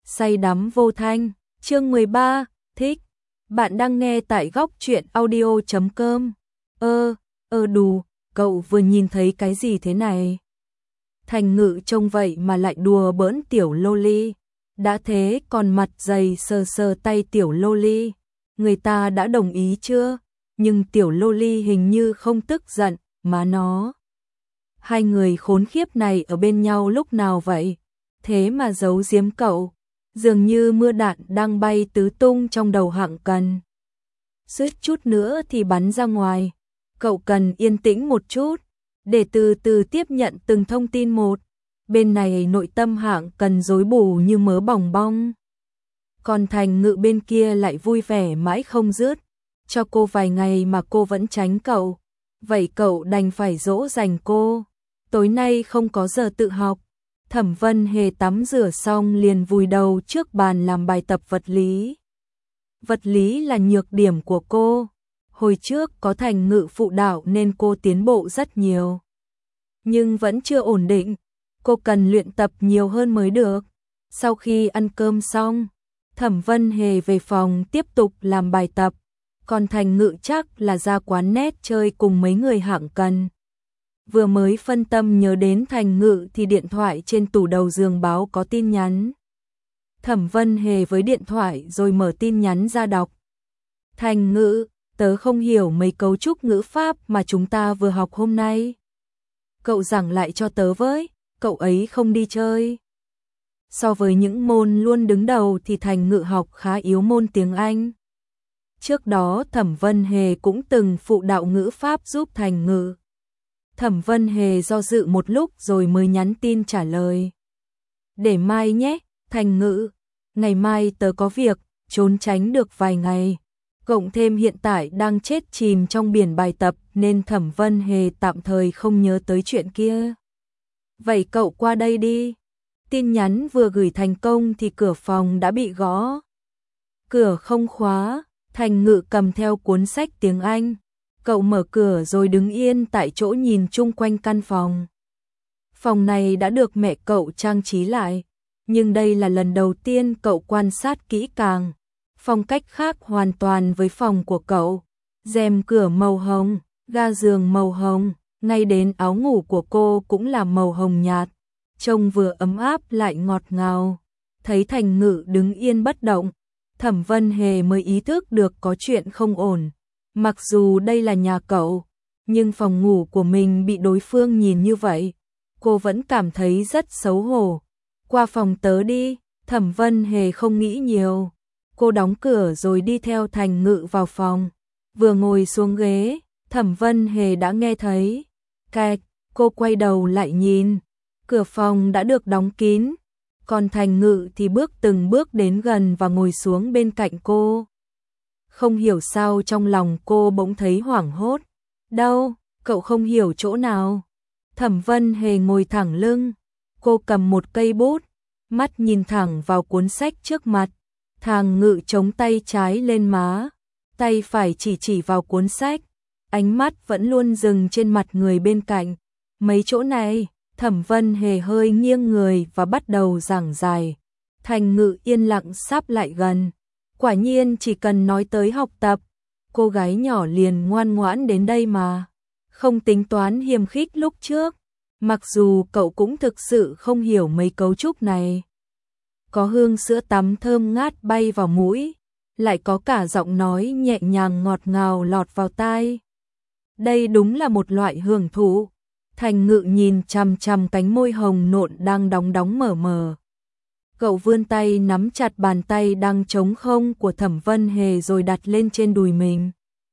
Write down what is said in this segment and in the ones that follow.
say đắm vô thanh, chương 13, thích. Bạn đang nghe tại góc truyện audio.com. Đù, cậu vừa nhìn thấy cái gì thế này? Thành Ngự trông vậy mà lại đùa bỡn tiểu loli. Đã thế còn mặt dày sờ sờ tay tiểu loli. Người ta đã đồng ý chưa? Nhưng tiểu loli hình như không tức giận, mà nó. Hai người khốn khiếp này ở bên nhau lúc nào vậy? Thế mà giấu giếm cậu. Dường như mưa đạn đang bay tứ tung trong đầu Hạng Cần. Suýt chút nữa thì bắn ra ngoài. Cậu cần yên tĩnh một chút, để từ từ tiếp nhận từng thông tin một. Bên này nội tâm Hạng Cần rối bù như mớ bòng bong. Còn Thành Ngự bên kia lại vui vẻ mãi không dứt. Cho cô vài ngày mà cô vẫn tránh cậu. Vậy cậu đành phải dỗ dành cô. Tối nay không có giờ tự học. Thẩm Vân Hề tắm rửa xong liền vùi đầu trước bàn làm bài tập vật lý. Vật lý là nhược điểm của cô. Hồi trước có Thành Ngự phụ đạo nên cô tiến bộ rất nhiều. Nhưng vẫn chưa ổn định. Cô cần luyện tập nhiều hơn mới được. Sau khi ăn cơm xong, Thẩm Vân Hề về phòng tiếp tục làm bài tập. Còn Thành Ngự chắc là ra quán net chơi cùng mấy người Hạng Cần. Vừa mới phân tâm nhớ đến Thành Ngự thì điện thoại trên tủ đầu giường báo có tin nhắn. Thẩm Vân Hề với điện thoại rồi mở tin nhắn ra đọc. Thành Ngự, tớ không hiểu mấy cấu trúc ngữ pháp mà chúng ta vừa học hôm nay. Cậu giảng lại cho tớ với, cậu ấy không đi chơi. So với những môn luôn đứng đầu thì Thành Ngự học khá yếu môn tiếng Anh. Trước đó Thẩm Vân Hề cũng từng phụ đạo ngữ pháp giúp Thành Ngự. Thẩm Vân Hề do dự một lúc rồi mới nhắn tin trả lời. Để mai nhé, Thành Ngự. Ngày mai tớ có việc, trốn tránh được vài ngày. Cộng thêm hiện tại đang chết chìm trong biển bài tập nên Thẩm Vân Hề tạm thời không nhớ tới chuyện kia. Vậy cậu qua đây đi. Tin nhắn vừa gửi thành công thì cửa phòng đã bị gõ. Cửa không khóa, Thành Ngự cầm theo cuốn sách tiếng Anh. Cậu mở cửa rồi đứng yên tại chỗ nhìn chung quanh căn phòng. Phòng này đã được mẹ cậu trang trí lại, nhưng đây là lần đầu tiên cậu quan sát kỹ càng. Phong cách khác hoàn toàn với phòng của cậu. Rèm cửa màu hồng, ga giường màu hồng, ngay đến áo ngủ của cô cũng là màu hồng nhạt. Trông vừa ấm áp lại ngọt ngào. Thấy Thành Ngự đứng yên bất động, Thẩm Vân Hề mới ý thức được có chuyện không ổn. Mặc dù đây là nhà cậu, nhưng phòng ngủ của mình bị đối phương nhìn như vậy, cô vẫn cảm thấy rất xấu hổ. Qua phòng tớ đi, Thẩm Vân Hề không nghĩ nhiều. Cô đóng cửa rồi đi theo Thành Ngự vào phòng. Vừa ngồi xuống ghế, Thẩm Vân Hề đã nghe thấy. Cạch, cô quay đầu lại nhìn. Cửa phòng đã được đóng kín. Còn Thành Ngự thì bước từng bước đến gần và ngồi xuống bên cạnh cô. Không hiểu sao trong lòng cô bỗng thấy hoảng hốt. Đâu, cậu không hiểu chỗ nào? Thẩm Vân Hề ngồi thẳng lưng. Cô cầm một cây bút, mắt nhìn thẳng vào cuốn sách trước mặt. Thành Ngự chống tay trái lên má, tay phải chỉ vào cuốn sách. Ánh mắt vẫn luôn dừng trên mặt người bên cạnh. Mấy chỗ này, Thẩm Vân Hề hơi nghiêng người và bắt đầu giảng giải. Thành Ngự yên lặng sáp lại gần. Quả nhiên chỉ cần nói tới học tập, cô gái nhỏ liền ngoan ngoãn đến đây mà. Không tính toán hiềm khích lúc trước. Mặc dù cậu cũng thực sự không hiểu mấy cấu trúc này. Có hương sữa tắm thơm ngát bay vào mũi, lại có cả giọng nói nhẹ nhàng ngọt ngào lọt vào tai. Đây đúng là một loại hưởng thụ. Thành Ngự nhìn chằm chằm cánh môi hồng nộn đang đóng đóng mở mở. Cậu vươn tay nắm chặt bàn tay đang trống không của Thẩm Vân Hề rồi đặt lên trên đùi mình.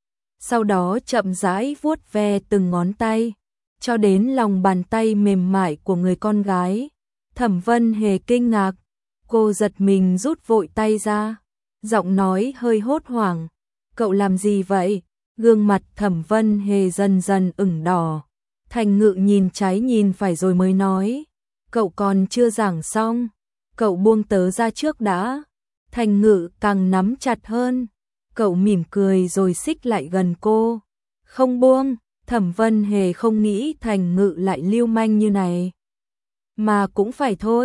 Sau đó chậm rãi vuốt ve từng ngón tay, cho đến lòng bàn tay mềm mại của người con gái. Thẩm Vân Hề kinh ngạc, cô giật mình rút vội tay ra, giọng nói hơi hốt hoảng. Cậu làm gì vậy? Gương mặt Thẩm Vân Hề dần dần ửng đỏ. Thành Ngự nhìn trái nhìn phải rồi mới nói. Cậu còn chưa giảng xong. Cậu buông tớ ra trước đã. Thành Ngự càng nắm chặt hơn. Cậu mỉm cười rồi xích lại gần cô. Không buông. Thẩm Vân Hề không nghĩ Thành Ngự lại lưu manh như này. Mà cũng phải thôi.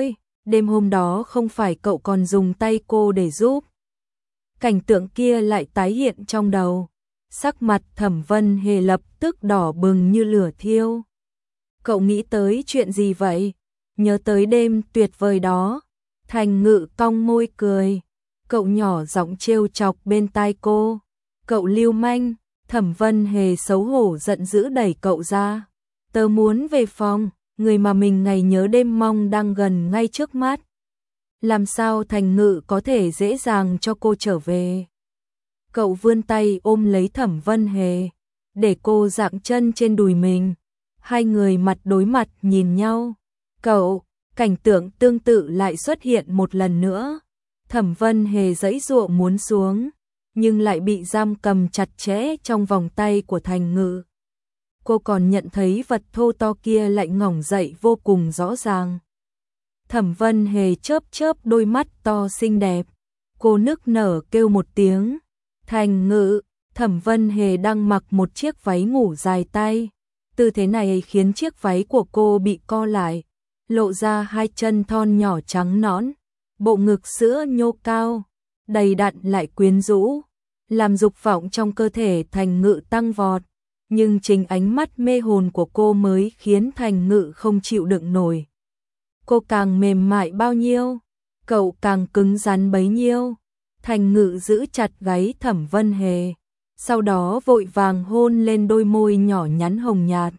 đêm hôm đó không phải cậu còn dùng tay cô để giúp. Cảnh tượng kia lại tái hiện trong đầu. Sắc mặt Thẩm Vân Hề lập tức đỏ bừng như lửa thiêu. Cậu nghĩ tới chuyện gì vậy? Nhớ tới đêm tuyệt vời đó. Thành Ngự cong môi cười. Cậu nhỏ giọng trêu chọc bên tai cô. Cậu lưu manh. Thẩm Vân Hề xấu hổ giận dữ đẩy cậu ra. Tớ muốn về phòng, người mà mình ngày nhớ đêm mong đang gần ngay trước mắt. Làm sao Thành Ngự có thể dễ dàng cho cô trở về? Cậu vươn tay ôm lấy Thẩm Vân Hề, để cô dạng chân trên đùi mình. Hai người mặt đối mặt nhìn nhau. Cảnh tượng tương tự lại xuất hiện một lần nữa. Thẩm Vân Hề giãy giụa muốn xuống, nhưng lại bị giam cầm chặt chẽ trong vòng tay của Thành Ngự. Cô còn nhận thấy vật thô to kia lạnh ngỏng dậy vô cùng rõ ràng. Thẩm Vân Hề chớp chớp đôi mắt to xinh đẹp. Cô nức nở kêu một tiếng. Thành Ngự. Thẩm Vân Hề đang mặc một chiếc váy ngủ dài tay. Tư thế này khiến chiếc váy của cô bị co lại, lộ ra hai chân thon nhỏ trắng nõn, bộ ngực sữa nhô cao, đầy đặn lại quyến rũ, làm dục vọng trong cơ thể Thành Ngự tăng vọt. Nhưng chính ánh mắt mê hồn của cô mới khiến Thành Ngự không chịu đựng nổi. Cô càng mềm mại bao nhiêu, cậu càng cứng rắn bấy nhiêu. Thành Ngự giữ chặt gáy Thẩm Vân Hề, sau đó vội vàng hôn lên đôi môi nhỏ nhắn hồng nhạt.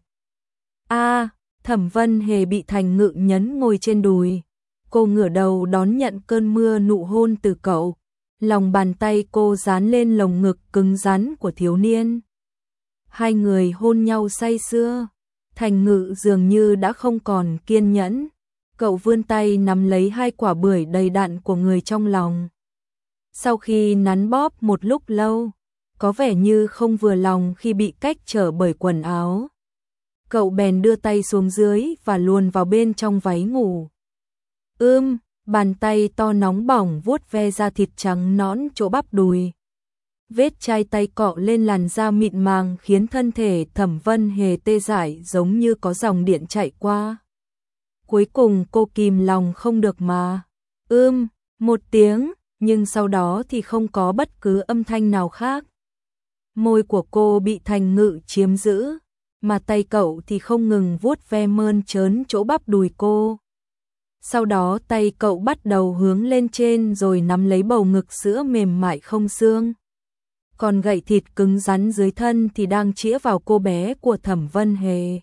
Thẩm Vân Hề bị Thành Ngự nhấn ngồi trên đùi. Cô ngửa đầu đón nhận cơn mưa nụ hôn từ cậu. Lòng bàn tay cô dán lên lồng ngực cứng rắn của thiếu niên. Hai người hôn nhau say sưa. Thành Ngự dường như đã không còn kiên nhẫn. Cậu vươn tay nắm lấy hai quả bưởi đầy đặn của người trong lòng. Sau khi nắn bóp một lúc lâu, có vẻ như không vừa lòng khi bị cách trở bởi quần áo. Cậu bèn đưa tay xuống dưới và luồn vào bên trong váy ngủ. Bàn tay to nóng bỏng vuốt ve da thịt trắng nõn chỗ bắp đùi. Vết chai tay cọ lên làn da mịn màng khiến thân thể Thẩm Vân Hề tê dại giống như có dòng điện chạy qua. Cuối cùng cô kìm lòng không được mà. Một tiếng, nhưng sau đó thì không có bất cứ âm thanh nào khác. Môi của cô bị Thành Ngự chiếm giữ, mà tay cậu thì không ngừng vuốt ve mơn trớn chỗ bắp đùi cô. Sau đó tay cậu bắt đầu hướng lên trên rồi nắm lấy bầu ngực sữa mềm mại không xương. Còn gậy thịt cứng rắn dưới thân thì đang chĩa vào cô bé của Thẩm Vân Hề.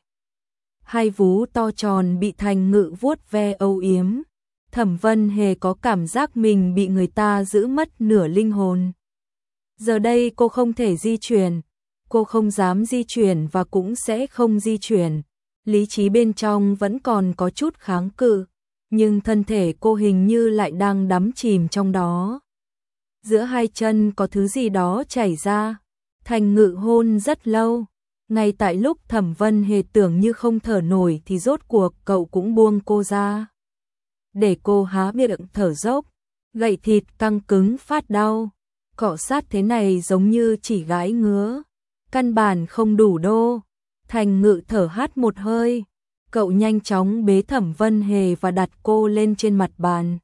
Hai vú to tròn bị Thành Ngự vuốt ve âu yếm. Thẩm Vân Hề có cảm giác mình bị người ta giữ mất nửa linh hồn. Giờ đây cô không thể di chuyển. Cô không dám di chuyển và cũng sẽ không di chuyển. Lý trí bên trong vẫn còn có chút kháng cự, nhưng thân thể cô hình như lại đang đắm chìm trong đó. Giữa hai chân có thứ gì đó chảy ra. Thành Ngự hôn rất lâu. Ngay tại lúc Thẩm Vân Hề tưởng như không thở nổi thì rốt cuộc cậu cũng buông cô ra, để cô há miệng thở dốc. Gậy thịt căng cứng phát đau. Cọ sát thế này giống như chỉ gãi ngứa, căn bản không đủ đô. Thành Ngự thở hắt một hơi. Cậu nhanh chóng bế Thẩm Vân Hề và đặt cô lên trên mặt bàn.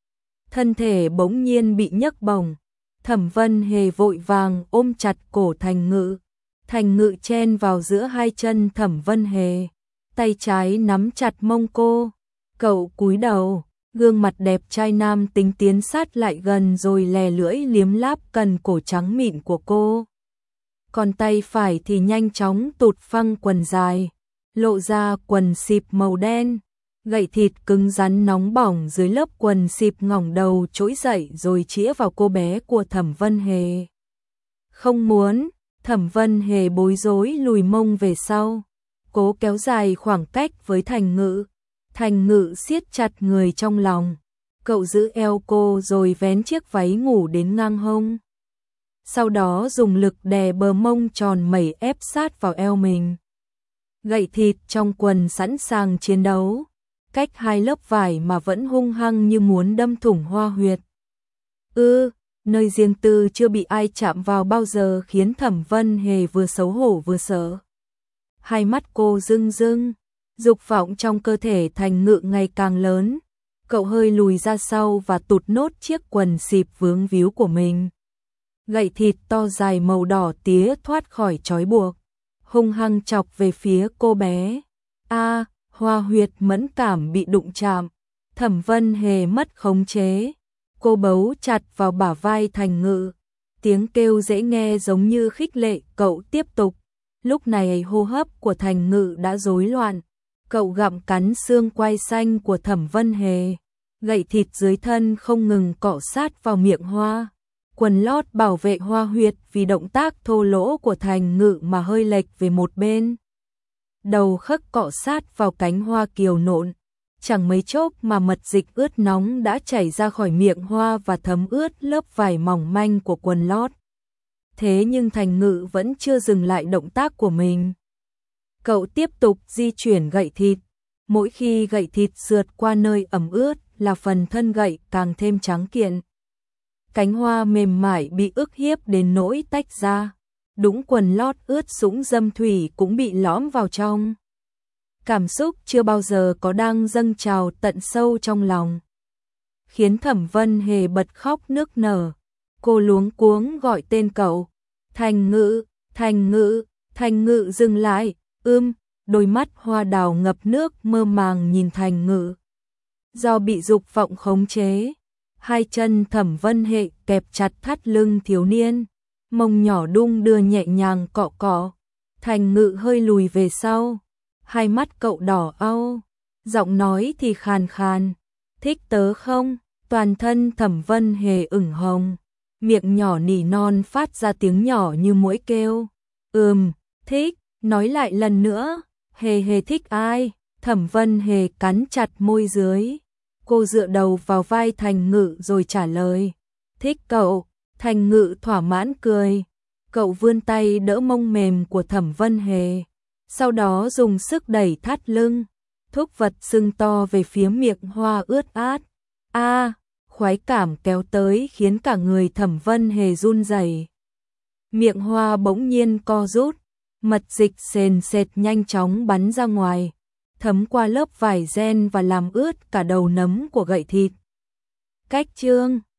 Thân thể bỗng nhiên bị nhấc bổng. Thẩm Vân Hề vội vàng ôm chặt cổ Thành Ngự. Thành Ngự chen vào giữa hai chân Thẩm Vân Hề, tay trái nắm chặt mông cô. Cậu cúi đầu, gương mặt đẹp trai nam tính tiến sát lại gần rồi lè lưỡi liếm láp cần cổ trắng mịn của cô. Còn tay phải thì nhanh chóng tụt phăng quần dài, lộ ra quần xịp màu đen. Gậy thịt cứng rắn nóng bỏng dưới lớp quần xịp ngỏng đầu trỗi dậy rồi chĩa vào cô bé của Thẩm Vân Hề. Không muốn. Thẩm Vân Hề bối rối lùi mông về sau, cố kéo dài khoảng cách với Thành Ngự. Thành Ngự siết chặt người trong lòng. Cậu giữ eo cô rồi vén chiếc váy ngủ đến ngang hông. Sau đó dùng lực đè bờ mông tròn mẩy ép sát vào eo mình. Gậy thịt trong quần sẵn sàng chiến đấu, cách hai lớp vải mà vẫn hung hăng như muốn đâm thủng hoa huyệt. Nơi riêng tư chưa bị ai chạm vào bao giờ khiến Thẩm Vân Hề vừa xấu hổ vừa sợ. Hai mắt cô rưng rưng, dục vọng trong cơ thể Thành Ngự ngày càng lớn. Cậu hơi lùi ra sau và tụt nốt chiếc quần xịp vướng víu của mình. Gậy thịt to dài màu đỏ tía thoát khỏi trói buộc, hung hăng chọc về phía cô bé. A, Hoa huyệt mẫn cảm bị đụng chạm, Thẩm Vân Hề mất khống chế. Cô bấu chặt vào bả vai Thành Ngự, tiếng kêu dễ nghe giống như khích lệ cậu tiếp tục. Lúc này hô hấp của Thành Ngự đã rối loạn, cậu gặm cắn xương quai xanh của Thẩm Vân Hề, gậy thịt dưới thân không ngừng cọ sát vào miệng Hoa. Quần lót bảo vệ Hoa huyệt vì động tác thô lỗ của Thành Ngự mà hơi lệch về một bên. Đầu khấc cọ sát vào cánh Hoa kiều nộn, chẳng mấy chốc mà mật dịch ướt nóng đã chảy ra khỏi miệng Hoa và thấm ướt lớp vải mỏng manh của quần lót. Thế nhưng Thành Ngự vẫn chưa dừng lại động tác của mình. Cậu tiếp tục di chuyển gậy thịt, mỗi khi gậy thịt sượt qua nơi ẩm ướt là phần thân gậy càng thêm trắng kiện. Cánh Hoa mềm mại bị ức hiếp đến nỗi tách ra, đúng quần lót ướt sũng dâm thủy cũng bị lõm vào trong. Cảm xúc chưa bao giờ có đang dâng trào tận sâu trong lòng, khiến Thẩm Vân Hề bật khóc nức nở. Cô luống cuống gọi tên cậu. Thành Ngự, Thành Ngự, Thành Ngự dừng lại. Đôi mắt hoa đào ngập nước mơ màng nhìn Thành Ngự. Do bị dục vọng khống chế, hai chân Thẩm Vân Hề kẹp chặt thắt lưng thiếu niên, mông nhỏ đung đưa nhẹ nhàng cọ cọ. Thành Ngự hơi lùi về sau, hai mắt cậu đỏ au, giọng nói thì khàn khàn. Thích tớ không? Toàn thân Thẩm Vân Hề ửng hồng, miệng nhỏ nỉ non phát ra tiếng nhỏ như muỗi kêu. Thích. Nói lại lần nữa. Hề Hề thích ai? Thẩm Vân Hề cắn chặt môi dưới. Cô dựa đầu vào vai Thành Ngự rồi trả lời. Thích cậu. Thành Ngự thỏa mãn cười. Cậu vươn tay đỡ mông mềm của Thẩm Vân Hề, sau đó dùng sức đẩy thắt lưng, thúc vật sưng to về phía miệng Hoa ướt át. Khoái cảm kéo tới khiến cả người Thẩm Vân Hề run rẩy. Miệng Hoa bỗng nhiên co rút, mật dịch sền sệt nhanh chóng bắn ra ngoài, thấm qua lớp vải ren và làm ướt cả đầu nấm của gậy thịt. Cách chương